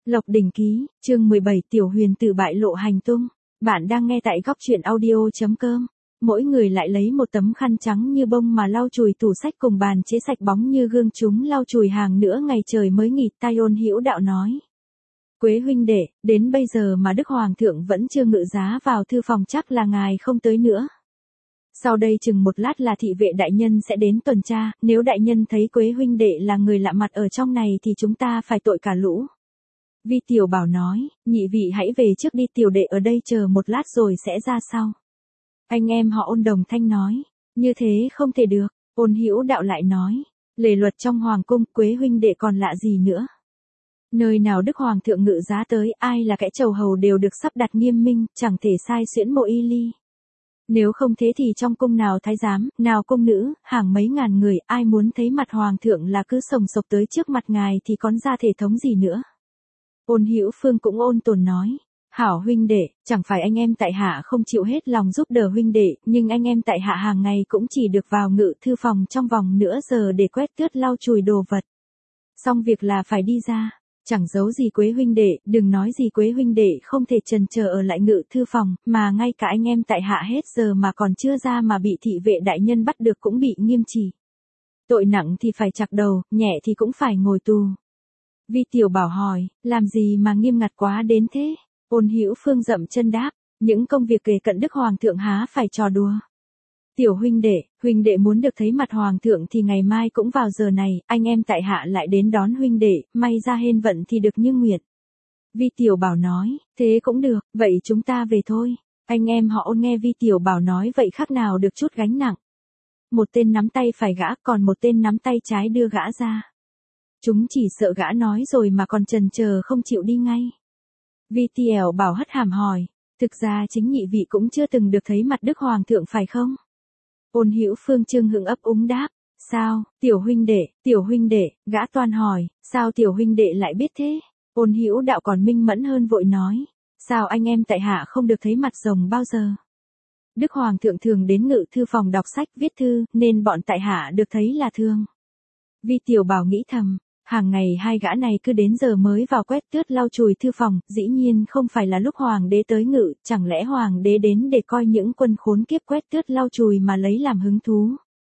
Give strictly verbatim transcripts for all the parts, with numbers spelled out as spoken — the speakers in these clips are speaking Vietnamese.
Lộc Đỉnh Ký, chương mười bảy Tiểu Huyền Tử bại lộ hành tung. Bạn đang nghe tại góc truyện audio chấm com. Mỗi người lại lấy một tấm khăn trắng như bông mà lau chùi tủ sách cùng bàn chế sạch bóng như gương chúng lau chùi hàng nữa ngày trời mới nghỉ. Tai Ôn Hữu Đạo nói. Quế huynh đệ, đến bây giờ mà Đức Hoàng thượng vẫn chưa ngự giá vào thư phòng, chắc là ngài không tới nữa. Sau đây chừng một lát là thị vệ đại nhân sẽ đến tuần tra, nếu đại nhân thấy Quế huynh đệ là người lạ mặt ở trong này thì chúng ta phải tội cả lũ. Vi Tiểu Bảo nói, nhị vị hãy về trước đi, tiểu đệ ở đây chờ một lát rồi sẽ ra sau. Anh em họ Ôn đồng thanh nói, như thế không thể được. Ôn Hữu Đạo lại nói, lề luật trong hoàng cung, Quế huynh đệ còn lạ gì nữa. Nơi nào Đức Hoàng thượng ngự giá tới, ai là kẻ chầu hầu đều được sắp đặt nghiêm minh, chẳng thể sai xuyễn mộ y ly. Nếu không thế thì trong cung nào thái giám, nào cung nữ, hàng mấy ngàn người, ai muốn thấy mặt Hoàng thượng là cứ sồng sộc tới trước mặt ngài thì còn ra thể thống gì nữa. Ôn Hữu Phương cũng ôn tồn nói, hảo huynh đệ, chẳng phải anh em tại hạ không chịu hết lòng giúp đỡ huynh đệ, nhưng anh em tại hạ hàng ngày cũng chỉ được vào ngự thư phòng trong vòng nửa giờ để quét tước lau chùi đồ vật. Xong việc là phải đi ra, chẳng giấu gì Quế huynh đệ, đừng nói gì Quế huynh đệ không thể chần chờ ở lại ngự thư phòng, mà ngay cả anh em tại hạ hết giờ mà còn chưa ra mà bị thị vệ đại nhân bắt được cũng bị nghiêm trị. Tội nặng thì phải chặt đầu, nhẹ thì cũng phải ngồi tù. Vi Tiểu Bảo hỏi, làm gì mà nghiêm ngặt quá đến thế? Ôn Hữu Phương dậm chân đáp, những công việc kề cận Đức Hoàng thượng há phải trò đùa. Tiểu huynh đệ, huynh đệ muốn được thấy mặt Hoàng thượng thì ngày mai cũng vào giờ này, anh em tại hạ lại đến đón huynh đệ, may ra hên vận thì được như nguyện. Vi Tiểu Bảo nói, thế cũng được, vậy chúng ta về thôi. Anh em họ Ôn nghe Vi Tiểu Bảo nói vậy khác nào được chút gánh nặng. Một tên nắm tay phải gã, còn một tên nắm tay trái đưa gã ra. Chúng chỉ sợ gã nói rồi mà còn chần chờ không chịu đi ngay. Vi Tiểu Bảo hất hàm hỏi, thực ra chính nhị vị cũng chưa từng được thấy mặt Đức Hoàng thượng phải không? Ôn Hữu Phương trưng hững ấp úng đáp, sao, tiểu huynh đệ, tiểu huynh đệ, gã toàn hỏi, sao tiểu huynh đệ lại biết thế? Ôn Hữu Đạo còn minh mẫn hơn vội nói, sao anh em tại hạ không được thấy mặt rồng bao giờ? Đức Hoàng thượng thường đến ngự thư phòng đọc sách viết thư, nên bọn tại hạ được thấy là thường. Vi Tiểu Bảo nghĩ thầm, hàng ngày hai gã này cứ đến giờ mới vào quét tước lau chùi thư phòng, dĩ nhiên không phải là lúc hoàng đế tới ngự, chẳng lẽ hoàng đế đến để coi những quân khốn kiếp quét tước lau chùi mà lấy làm hứng thú.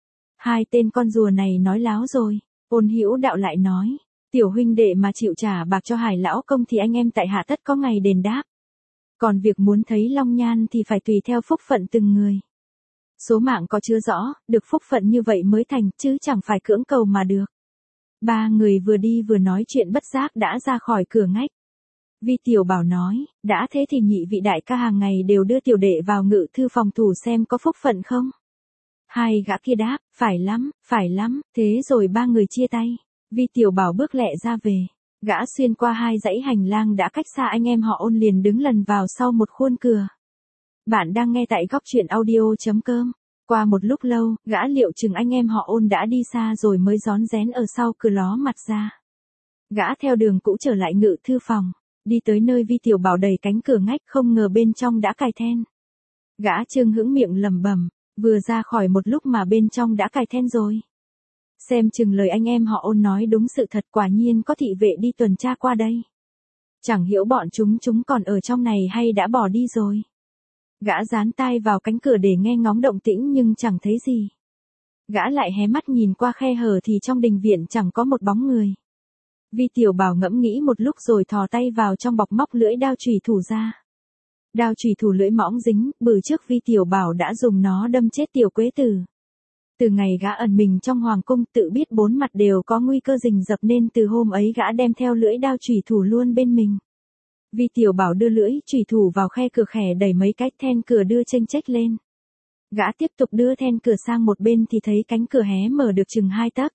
Hai tên con rùa này nói láo rồi. Ôn Hữu Đạo lại nói, tiểu huynh đệ mà chịu trả bạc cho Hải lão công thì anh em tại hạ tất có ngày đền đáp. Còn việc muốn thấy long nhan thì phải tùy theo phúc phận từng người. Số mạng có chưa rõ, được phúc phận như vậy mới thành, chứ chẳng phải cưỡng cầu mà được. Ba người vừa đi vừa nói chuyện bất giác đã ra khỏi cửa ngách. Vi Tiểu Bảo nói, đã thế thì nhị vị đại ca hàng ngày đều đưa tiểu đệ vào ngự thư phòng thủ xem có phúc phận không? Hai gã kia đáp, phải lắm, phải lắm, thế rồi ba người chia tay. Vi Tiểu Bảo bước lẹ ra về. Gã xuyên qua hai dãy hành lang đã cách xa anh em họ Ôn liền đứng lần vào sau một khuôn cửa. Bạn đang nghe tại góc truyện audio chấm com. Qua một lúc lâu, gã liệu chừng anh em họ Ôn đã đi xa rồi mới rón rén ở sau cửa ló mặt ra. Gã theo đường cũ trở lại ngự thư phòng, đi tới nơi Vi Tiểu Bảo đẩy cánh cửa ngách không ngờ bên trong đã cài then. Gã trương hững miệng lẩm bẩm, vừa ra khỏi một lúc mà bên trong đã cài then rồi. Xem chừng lời anh em họ Ôn nói đúng sự thật, quả nhiên có thị vệ đi tuần tra qua đây. Chẳng hiểu bọn chúng chúng còn ở trong này hay đã bỏ đi rồi. Gã dán tai vào cánh cửa để nghe ngóng động tĩnh nhưng chẳng thấy gì. Gã lại hé mắt nhìn qua khe hở thì trong đình viện chẳng có một bóng người. Vi Tiểu Bảo ngẫm nghĩ một lúc rồi thò tay vào trong bọc móc lưỡi đao chùy thủ ra. Đao chùy thủ lưỡi mõng dính, bừ trước Vi Tiểu Bảo đã dùng nó đâm chết Tiểu Quế Tử. Từ ngày gã ẩn mình trong hoàng cung tự biết bốn mặt đều có nguy cơ rình rập nên từ hôm ấy gã đem theo lưỡi đao chùy thủ luôn bên mình. Vi Tiểu Bảo đưa lưỡi chùy thủ vào khe cửa khẻ đẩy mấy cái then cửa đưa chênh chếch lên. Gã tiếp tục đưa then cửa sang một bên thì thấy cánh cửa hé mở được chừng hai tấc.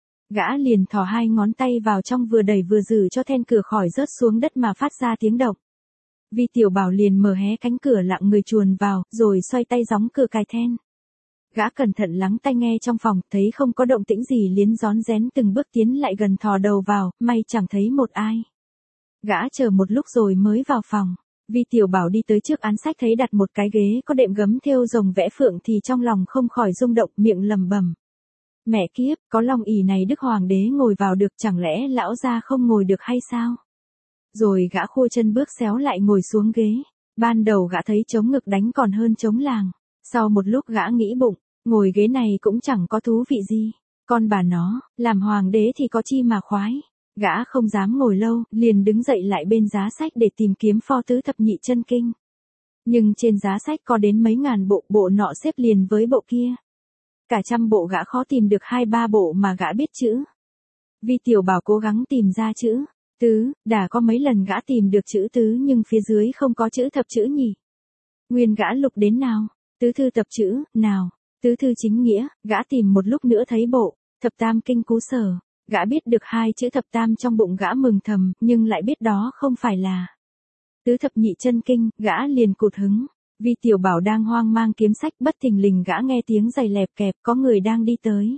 Gã liền thò hai ngón tay vào trong vừa đẩy vừa giữ cho then cửa khỏi rớt xuống đất mà phát ra tiếng động. Vi Tiểu Bảo liền mở hé cánh cửa lặng người chuồn vào, rồi xoay tay gióng cửa cài then. Gã cẩn thận lắng tai nghe trong phòng, thấy không có động tĩnh gì liền rón rén từng bước tiến lại gần thò đầu vào, may chẳng thấy một ai. Gã chờ một lúc rồi mới vào phòng. Vi Tiểu Bảo đi tới trước án sách thấy đặt một cái ghế có đệm gấm thêu rồng vẽ phượng thì trong lòng không khỏi rung động, miệng lẩm bẩm. Mẹ kiếp, có long ỷ này Đức Hoàng đế ngồi vào được, chẳng lẽ lão gia không ngồi được hay sao? Rồi gã khua chân bước xéo lại ngồi xuống ghế. Ban đầu gã thấy chống ngực đánh còn hơn chống làng. Sau một lúc gã nghĩ bụng, ngồi ghế này cũng chẳng có thú vị gì. Con bà nó, làm hoàng đế thì có chi mà khoái. Gã không dám ngồi lâu, liền đứng dậy lại bên giá sách để tìm kiếm pho tứ thập nhị chân kinh. Nhưng trên giá sách có đến mấy ngàn bộ, bộ nọ xếp liền với bộ kia. Cả trăm bộ gã khó tìm được hai ba bộ mà gã biết chữ. Vi Tiểu Bảo cố gắng tìm ra chữ tứ, đã có mấy lần gã tìm được chữ tứ nhưng phía dưới không có chữ thập chữ nhỉ. Nguyên gã lục đến nào, tứ thư tập chữ, nào, tứ thư chính nghĩa, gã tìm một lúc nữa thấy bộ, thập tam kinh cú sở, gã biết được hai chữ thập tam trong bụng gã mừng thầm, nhưng lại biết đó không phải là tứ thập nhị chân kinh, gã liền cụt hứng. Vi Tiểu Bảo đang hoang mang kiếm sách, bất thình lình gã nghe tiếng giày lẹp kẹp, có người đang đi tới.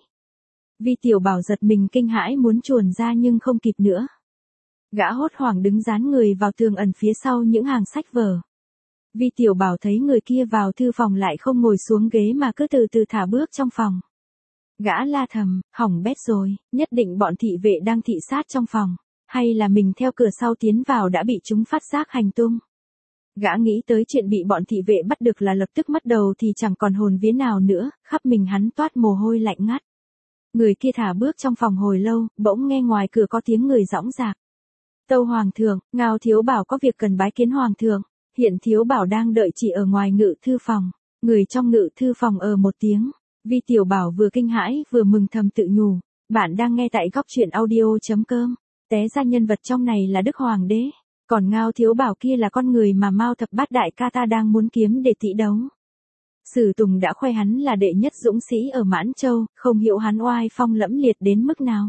Vi Tiểu Bảo giật mình kinh hãi muốn chuồn ra nhưng không kịp nữa. Gã hốt hoảng đứng dán người vào tường ẩn phía sau những hàng sách vở. Vi Tiểu Bảo thấy người kia vào thư phòng lại không ngồi xuống ghế mà cứ từ từ thả bước trong phòng. Gã la thầm, hỏng bét rồi, nhất định bọn thị vệ đang thị sát trong phòng, hay là mình theo cửa sau tiến vào đã bị chúng phát giác hành tung. Gã nghĩ tới chuyện bị bọn thị vệ bắt được là lập tức mất đầu thì chẳng còn hồn vía nào nữa, khắp mình hắn toát mồ hôi lạnh ngắt. Người kia thả bước trong phòng hồi lâu, bỗng nghe ngoài cửa có tiếng người giõng dạc. Tâu Hoàng thượng, Ngao thiếu bảo có việc cần bái kiến Hoàng thượng. Hiện thiếu bảo đang đợi chị ở ngoài ngự thư phòng. Người trong ngự thư phòng ờ một tiếng. Vi Tiểu Bảo vừa kinh hãi vừa mừng thầm tự nhủ. Bạn đang nghe tại góc truyện audio.com. Té ra nhân vật trong này là Đức Hoàng đế. Còn Ngao thiếu bảo kia là con người mà Mao thập bát đại ca ta đang muốn kiếm để tỉ đấu. Sử Tùng đã khoe hắn là đệ nhất dũng sĩ ở Mãn Châu, không hiểu hắn oai phong lẫm liệt đến mức nào.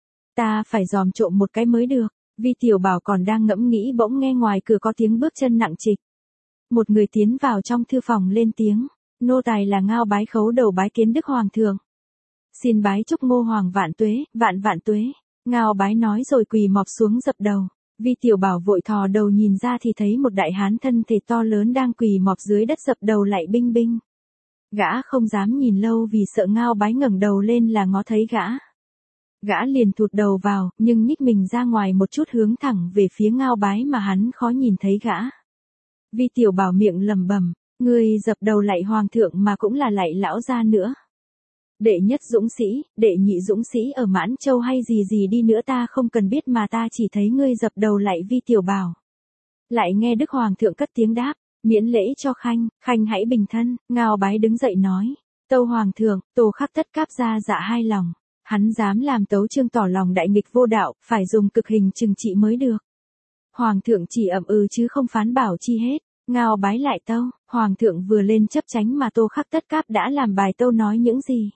Ta phải dòm trộm một cái mới được. Vi Tiểu Bảo còn đang ngẫm nghĩ bỗng nghe ngoài cửa có tiếng bước chân nặng trịch. Một người tiến vào trong thư phòng lên tiếng, nô tài là Ngao bái khấu đầu bái kiến Đức Hoàng thượng. Xin bái chúc Ngô Hoàng vạn tuế, vạn vạn tuế. Ngao bái nói rồi quỳ mọp xuống dập đầu. Vi Tiểu Bảo vội thò đầu nhìn ra thì thấy một đại hán thân thể to lớn đang quỳ mọp dưới đất dập đầu lại binh binh. Gã không dám nhìn lâu vì sợ Ngao bái ngẩng đầu lên là ngó thấy gã. Gã liền thụt đầu vào, nhưng nhích mình ra ngoài một chút hướng thẳng về phía Ngao bái mà hắn khó nhìn thấy gã. Vi Tiểu Bảo miệng lẩm bẩm, người dập đầu lạy Hoàng thượng mà cũng là lạy lão gia nữa. Đệ nhất dũng sĩ, đệ nhị dũng sĩ ở Mãn Châu hay gì gì đi nữa ta không cần biết mà ta chỉ thấy ngươi dập đầu lạy Vi Tiểu Bảo. Lại nghe Đức Hoàng thượng cất tiếng đáp, miễn lễ cho Khanh, Khanh hãy bình thân. Ngao bái đứng dậy nói, tâu Hoàng thượng, Tô Khắc Tất Cáp ra dạ hai lòng. Hắn dám làm tấu chương tỏ lòng đại nghịch vô đạo, phải dùng cực hình trừng trị mới được. Hoàng thượng chỉ ậm ừ chứ không phán bảo chi hết. Ngao bái lại tâu, Hoàng thượng vừa lên chấp chánh mà Tô Khắc Tất Cáp đã làm bài tâu nói những gì.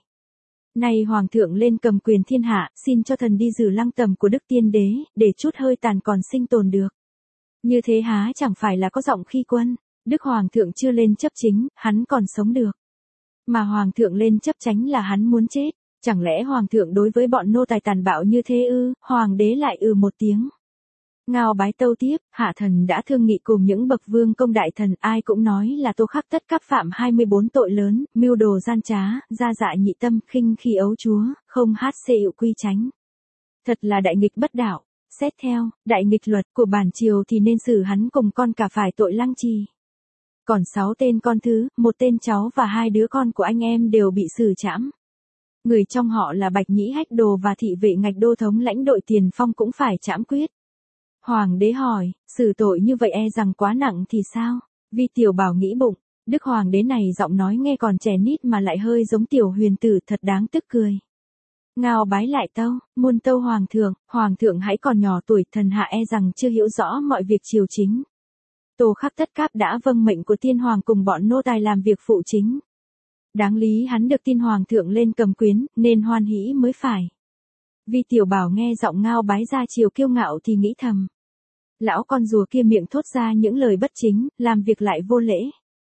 Này Hoàng thượng lên cầm quyền thiên hạ, xin cho thần đi giữ lăng tầm của Đức Tiên Đế, để chút hơi tàn còn sinh tồn được. Như thế há chẳng phải là có giọng khi quân. Đức Hoàng thượng chưa lên chấp chính, hắn còn sống được. Mà Hoàng thượng lên chấp chánh là hắn muốn chết. Chẳng lẽ Hoàng thượng đối với bọn nô tài tàn bạo như thế ư? Hoàng đế lại ừ một tiếng. Ngao bái tâu tiếp, hạ thần đã thương nghị cùng những bậc vương công đại thần, ai cũng nói là Tô Khắc Tất Cáp phạm hai mươi bốn tội lớn, mưu đồ gian trá, gia dạ nhị tâm, khinh khi ấu chúa, không hát xê ự quy chánh. Thật là đại nghịch bất đạo. Xét theo đại nghịch luật của bản triều thì nên xử hắn cùng con cả phải tội lăng trì. Còn sáu tên con thứ, một tên cháu và hai đứa con của anh em đều bị xử trảm. Người trong họ là Bạch Nhĩ Hách Đồ và thị vệ Ngạch Đô thống lãnh đội Tiền Phong cũng phải trảm quyết. Hoàng đế hỏi, xử tội như vậy e rằng quá nặng thì sao? Vi Tiểu Bảo nghĩ bụng, Đức Hoàng đế này giọng nói nghe còn trẻ nít mà lại hơi giống tiểu huyền tử, thật đáng tức cười. Ngao bái lại tâu, muôn tâu Hoàng thượng, Hoàng thượng hãy còn nhỏ tuổi, thần hạ e rằng chưa hiểu rõ mọi việc triều chính. Tô Khắc Tất Cáp đã vâng mệnh của tiên hoàng cùng bọn nô tài làm việc phụ chính. Đáng lý hắn được tin Hoàng thượng lên cầm quyến, nên hoan hỷ mới phải. Vi Tiểu Bảo nghe giọng Ngao bái ra chiều kiêu ngạo thì nghĩ thầm. Lão con rùa kia miệng thốt ra những lời bất chính, làm việc lại vô lễ.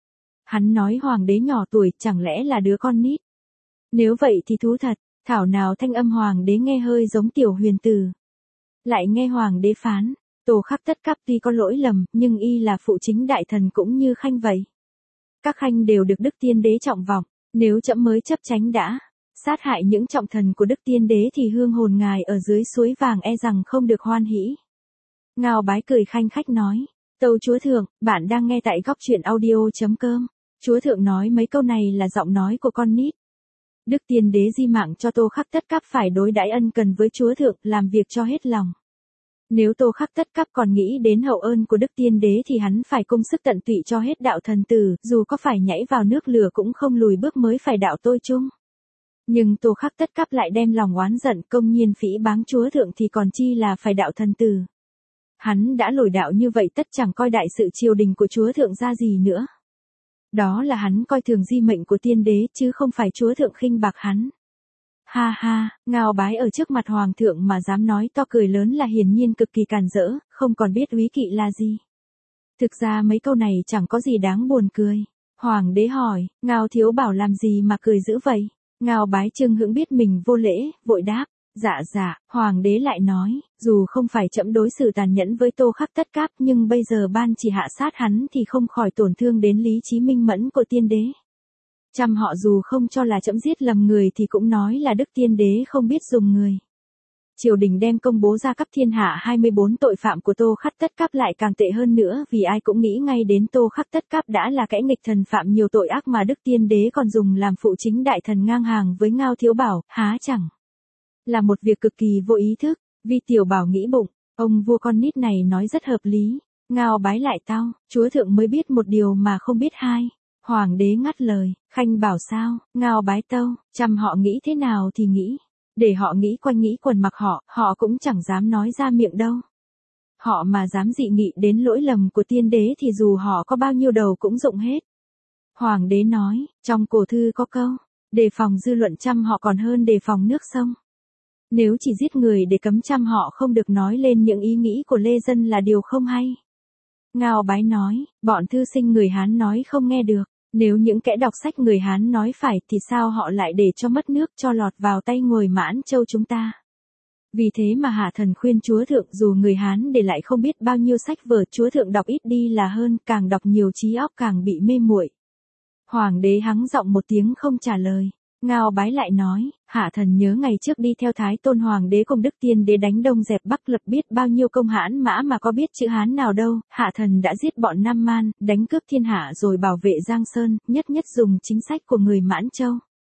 Hắn nói Hoàng đế nhỏ tuổi, chẳng lẽ là đứa con nít. Nếu vậy thì thú thật, thảo nào thanh âm Hoàng đế nghe hơi giống tiểu huyền tử. Lại nghe Hoàng đế phán, Tô Khắc Tất Cáp tuy có lỗi lầm, nhưng y là phụ chính đại thần cũng như Khanh vậy. Các Khanh đều được Đức Tiên Đế trọng vọng, nếu trẫm mới chấp chánh đã sát hại những trọng thần của Đức Tiên Đế thì hương hồn ngài ở dưới suối vàng e rằng không được hoan hỷ. Ngao Bái cười khanh khách nói. Tâu chúa thượng, bạn đang nghe tại góc truyện audio.com. Chúa thượng nói mấy câu này là giọng nói của con nít. Đức tiên đế di mạng cho Tô Khắc Tất Cáp phải đối đãi ân cần với chúa thượng, làm việc cho hết lòng. Nếu Tô Khắc Tất Cáp còn nghĩ đến hậu ơn của Đức Tiên Đế thì hắn phải công sức tận tụy cho hết đạo thần tử, dù có phải nhảy vào nước lửa cũng không lùi bước mới phải đạo tôi chung. Nhưng Tô Khắc Tất Cáp lại đem lòng oán giận công nhiên phỉ báng chúa thượng thì còn chi là phải đạo thần tử. Hắn đã lồi đạo như vậy tất chẳng coi đại sự triều đình của chúa thượng ra gì nữa. Đó là hắn coi thường di mệnh của tiên đế chứ không phải chúa thượng khinh bạc hắn. Ha ha, Ngao Bái ở trước mặt hoàng thượng mà dám nói to cười lớn là hiển nhiên cực kỳ càn rỡ, không còn biết úy kỵ là gì. Thực ra mấy câu này chẳng có gì đáng buồn cười. Hoàng đế hỏi, Ngao thiếu bảo làm gì mà cười dữ vậy? Ngao Bái trưng hững biết mình vô lễ, vội đáp. Dạ dạ, hoàng đế lại nói, dù không phải trẫm đối xử tàn nhẫn với Tô Khắc Tất Cáp nhưng bây giờ ban chỉ hạ sát hắn thì không khỏi tổn thương đến lý trí minh mẫn của tiên đế. Trăm họ dù không cho là trẫm giết lầm người thì cũng nói là Đức Tiên Đế không biết dùng người. Triều đình đem công bố ra cấp thiên hạ hai mươi bốn tội phạm của Tô Khắc Tất Cáp lại càng tệ hơn nữa vì ai cũng nghĩ ngay đến Tô Khắc Tất Cáp đã là kẻ nghịch thần phạm nhiều tội ác mà Đức Tiên Đế còn dùng làm phụ chính đại thần ngang hàng với Ngao thiếu bảo, há chẳng là một việc cực kỳ vô ý thức. Vi tiểu bảo nghĩ bụng, ông vua con nít này nói rất hợp lý. Ngao Bái lại tao, chúa thượng mới biết một điều mà không biết hai. Hoàng đế ngắt lời, khanh bảo sao? Ngao Bái tâu, trăm họ nghĩ thế nào thì nghĩ. Để họ nghĩ quanh nghĩ quần mặc họ, họ cũng chẳng dám nói ra miệng đâu. Họ mà dám dị nghị đến lỗi lầm của tiên đế thì dù họ có bao nhiêu đầu cũng rụng hết. Hoàng đế nói, trong cổ thư có câu, đề phòng dư luận trăm họ còn hơn đề phòng nước sông. Nếu chỉ giết người để cấm trăm họ không được nói lên những ý nghĩ của lê dân là điều không hay. Ngao Bái nói, bọn thư sinh người Hán nói không nghe được. Nếu những kẻ đọc sách người Hán nói phải thì sao họ lại để cho mất nước cho lọt vào tay người Mãn Châu chúng ta. Vì thế mà hạ thần khuyên chúa thượng dù người Hán để lại không biết bao nhiêu sách vở chúa thượng đọc ít đi là hơn, càng đọc nhiều trí óc càng bị mê muội. Hoàng đế hắng giọng một tiếng không trả lời. Ngao Bái lại nói, hạ thần nhớ ngày trước đi theo Thái Tôn Hoàng đế cùng Đức Tiên đế đánh Đông dẹp Bắc lập biết bao nhiêu công hãn mã mà có biết chữ Hán nào đâu, hạ thần đã giết bọn Nam Man, đánh cướp thiên hạ rồi bảo vệ Giang Sơn, nhất nhất dùng chính sách của người Mãn Châu.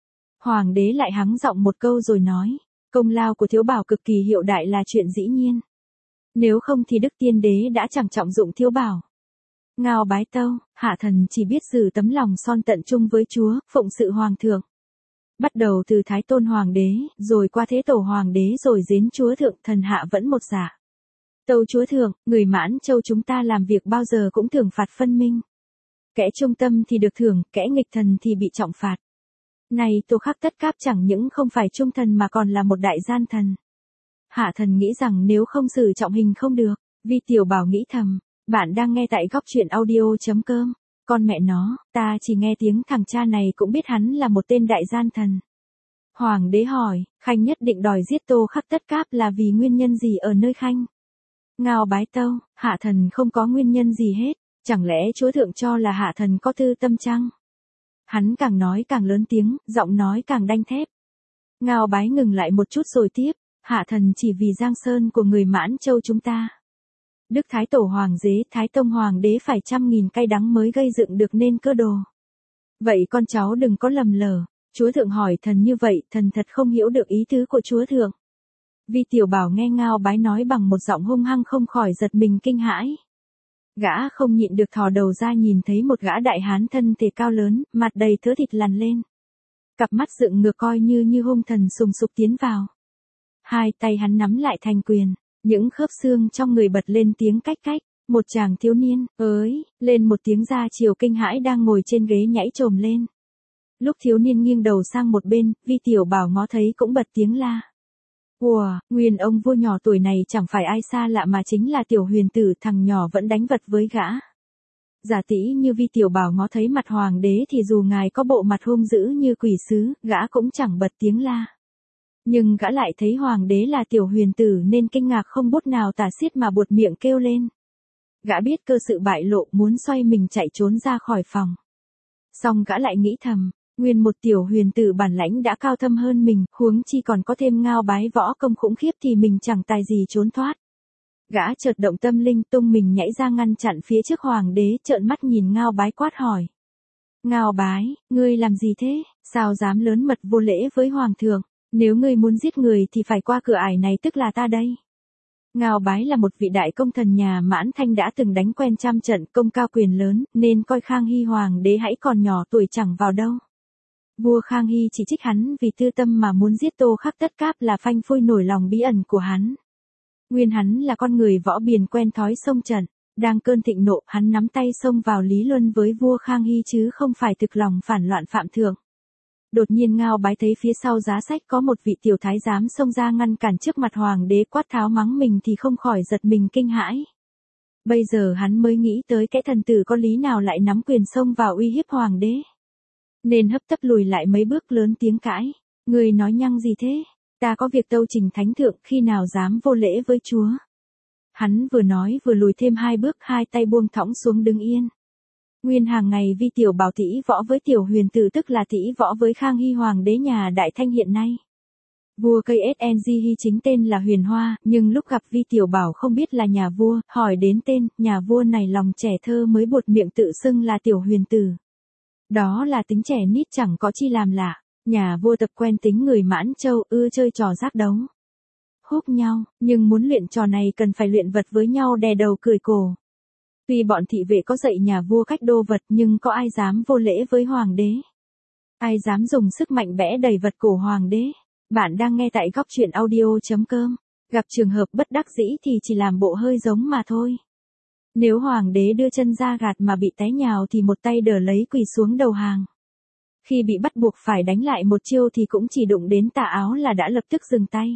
Hoàng đế lại hắng giọng một câu rồi nói, công lao của thiếu bảo cực kỳ hiệu đại là chuyện dĩ nhiên. Nếu không thì Đức Tiên đế đã chẳng trọng dụng thiếu bảo. Ngao Bái tâu, hạ thần chỉ biết giữ tấm lòng son tận chung với chúa, phụng sự hoàng thượng. Bắt đầu từ Thái Tôn Hoàng đế, rồi qua Thế Tổ Hoàng đế rồi đến chúa thượng, thần hạ vẫn một dạ. Tâu chúa thượng, người Mãn Châu chúng ta làm việc bao giờ cũng thưởng phạt phân minh. Kẻ trung tâm thì được thưởng, kẻ nghịch thần thì bị trọng phạt. Này Tô Khắc Tất Cáp chẳng những không phải trung thần mà còn là một đại gian thần. Hạ thần nghĩ rằng nếu không xử trọng hình không được. Vi tiểu bảo nghĩ thầm, bạn đang nghe tại góc truyện audio.com. Con mẹ nó, ta chỉ nghe tiếng thằng cha này cũng biết hắn là một tên đại gian thần. Hoàng đế hỏi, khanh nhất định đòi giết Tô Khắc Tất Cáp là vì nguyên nhân gì ở nơi khanh? Ngao Bái tâu, hạ thần không có nguyên nhân gì hết, chẳng lẽ chúa thượng cho là hạ thần có tư tâm chăng? Hắn càng nói càng lớn tiếng, giọng nói càng đanh thép. Ngao Bái ngừng lại một chút rồi tiếp, hạ thần chỉ vì Giang Sơn của người Mãn Châu chúng ta. Đức Thái Tổ Hoàng đế, Thái Tông Hoàng đế phải trăm nghìn cay đắng mới gây dựng được nên cơ đồ. Vậy con cháu đừng có lầm lỡ, chúa thượng hỏi thần như vậy, thần thật không hiểu được ý tứ của chúa thượng. Vi tiểu bảo nghe Ngao Bái nói bằng một giọng hung hăng không khỏi giật mình kinh hãi. Gã không nhịn được thò đầu ra nhìn thấy một gã đại hán thân thể cao lớn, mặt đầy thớ thịt lằn lên. Cặp mắt dựng ngược coi như như hung thần sùng sục tiến vào. Hai tay hắn nắm lại thành quyền. Những khớp xương trong người bật lên tiếng cách cách, một chàng thiếu niên, ới, lên một tiếng ra chiều kinh hãi đang ngồi trên ghế nhảy trồm lên. Lúc thiếu niên nghiêng đầu sang một bên, Vi tiểu bảo ngó thấy cũng bật tiếng la. Ủa, nguyên ông vua nhỏ tuổi này chẳng phải ai xa lạ mà chính là Tiểu Huyền Tử, thằng nhỏ vẫn đánh vật với gã. Giả tỷ như Vi tiểu bảo ngó thấy mặt hoàng đế thì dù ngài có bộ mặt hung dữ như quỷ sứ, gã cũng chẳng bật tiếng la. Nhưng gã lại thấy hoàng đế là Tiểu Huyền Tử nên kinh ngạc không bút nào tả xiết mà buột miệng kêu lên. Gã biết cơ sự bại lộ muốn xoay mình chạy trốn ra khỏi phòng. Xong gã lại nghĩ thầm, nguyên một Tiểu Huyền Tử bản lãnh đã cao thâm hơn mình, huống chi còn có thêm Ngao Bái võ công khủng khiếp thì mình chẳng tài gì trốn thoát. Gã chợt động tâm linh, tung mình nhảy ra ngăn chặn phía trước hoàng đế, trợn mắt nhìn Ngao Bái quát hỏi. Ngao Bái, ngươi làm gì thế, sao dám lớn mật vô lễ với hoàng thượng, nếu ngươi muốn giết người thì phải qua cửa ải này, tức là ta đây. Ngao Bái là một vị đại công thần nhà Mãn Thanh, đã từng đánh quen trăm trận, công cao quyền lớn, nên coi Khang Hy hoàng đế hãy còn nhỏ tuổi chẳng vào đâu. Vua Khang Hy chỉ trích hắn vì tư tâm mà muốn giết Tô Khắc Tất Cáp, là phanh phui nổi lòng bí ẩn của hắn. Nguyên hắn là con người võ biền quen thói xông trận, đang cơn thịnh nộ, hắn nắm tay xông vào lý luân với vua Khang Hy chứ không phải thực lòng phản loạn phạm thượng. Đột nhiên Ngao Bái thấy phía sau giá sách có một vị tiểu thái giám xông ra ngăn cản trước mặt hoàng đế, quát tháo mắng mình thì không khỏi giật mình kinh hãi. Bây giờ hắn mới nghĩ tới cái thần tử có lý nào lại nắm quyền xông vào uy hiếp hoàng đế. Nên hấp tấp lùi lại mấy bước, lớn tiếng cãi. Người nói nhăng gì thế? Ta có việc tâu trình thánh thượng, khi nào dám vô lễ với chúa? Hắn vừa nói vừa lùi thêm hai bước, hai tay buông thõng xuống đứng yên. Nguyên hàng ngày Vi Tiểu Bảo tỉ võ với Tiểu Huyền Tử, tức là tỉ võ với Khang Hy hoàng đế nhà Đại Thanh hiện nay. Vua cây ét en giê Hy chính tên là Huyền Hoa, nhưng lúc gặp Vi Tiểu Bảo không biết là nhà vua, hỏi đến tên, nhà vua này lòng trẻ thơ mới buột miệng tự xưng là Tiểu Huyền Tử. Đó là tính trẻ nít chẳng có chi làm lạ, nhà vua tập quen tính người Mãn Châu, ưa chơi trò giác đấu. Húc nhau, nhưng muốn luyện trò này cần phải luyện vật với nhau đè đầu cười cổ. Tuy bọn thị vệ có dạy nhà vua cách đô vật nhưng có ai dám vô lễ với hoàng đế? Ai dám dùng sức mạnh bẽ đẩy vật cổ hoàng đế? Bạn đang nghe tại góc truyện audio chấm com. Gặp trường hợp bất đắc dĩ thì chỉ làm bộ hơi giống mà thôi. Nếu hoàng đế đưa chân ra gạt mà bị té nhào thì một tay đỡ lấy quỳ xuống đầu hàng. Khi bị bắt buộc phải đánh lại một chiêu thì cũng chỉ đụng đến tà áo là đã lập tức dừng tay.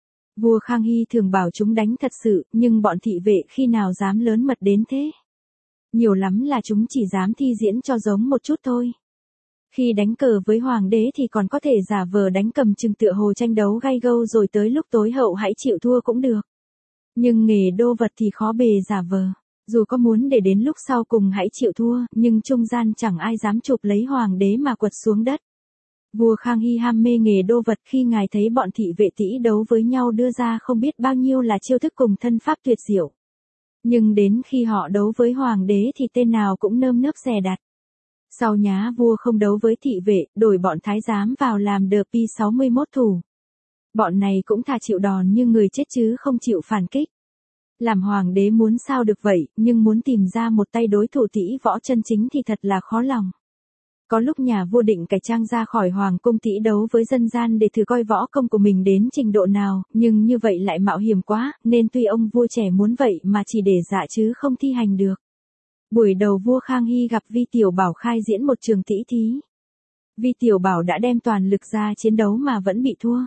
Vua Khang Hy thường bảo chúng đánh thật sự, nhưng bọn thị vệ khi nào dám lớn mật đến thế? Nhiều lắm là chúng chỉ dám thi diễn cho giống một chút thôi. Khi đánh cờ với hoàng đế thì còn có thể giả vờ đánh cầm chừng tựa hồ tranh đấu gay gâu, rồi tới lúc tối hậu hãy chịu thua cũng được. Nhưng nghề đô vật thì khó bề giả vờ. Dù có muốn để đến lúc sau cùng hãy chịu thua, nhưng trung gian chẳng ai dám chụp lấy hoàng đế mà quật xuống đất. Vua Khang Hy ham mê nghề đô vật, khi ngài thấy bọn thị vệ tỉ đấu với nhau đưa ra không biết bao nhiêu là chiêu thức cùng thân pháp tuyệt diệu. Nhưng đến khi họ đấu với hoàng đế thì tên nào cũng nơm nớp xè đặt. Sau nhá vua không đấu với thị vệ, đổi bọn thái giám vào làm đờ pi sáu mươi mốt thủ. Bọn này cũng thà chịu đòn như người chết chứ không chịu phản kích. Làm hoàng đế muốn sao được vậy, nhưng muốn tìm ra một tay đối thủ tỉ võ chân chính thì thật là khó lòng. Có lúc nhà vua định cải trang ra khỏi hoàng cung tỉ đấu với dân gian để thử coi võ công của mình đến trình độ nào, nhưng như vậy lại mạo hiểm quá, nên tuy ông vua trẻ muốn vậy mà chỉ để dạ chứ không thi hành được. Buổi đầu vua Khang Hy gặp Vi Tiểu Bảo khai diễn một trường tỉ thí. Vi Tiểu Bảo đã đem toàn lực ra chiến đấu mà vẫn bị thua.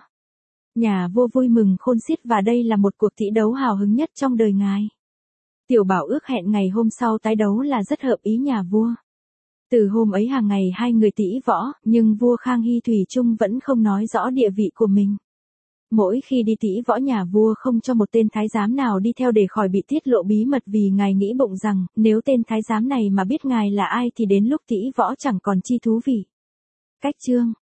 Nhà vua vui mừng khôn xiết và đây là một cuộc tỉ đấu hào hứng nhất trong đời ngài. Tiểu Bảo ước hẹn ngày hôm sau tái đấu là rất hợp ý nhà vua. Từ hôm ấy hàng ngày hai người tỉ võ, nhưng vua Khang Hy thủy chung vẫn không nói rõ địa vị của mình. Mỗi khi đi tỉ võ nhà vua không cho một tên thái giám nào đi theo để khỏi bị tiết lộ bí mật, vì ngài nghĩ bụng rằng nếu tên thái giám này mà biết ngài là ai thì đến lúc tỉ võ chẳng còn chi thú vị. Cách chương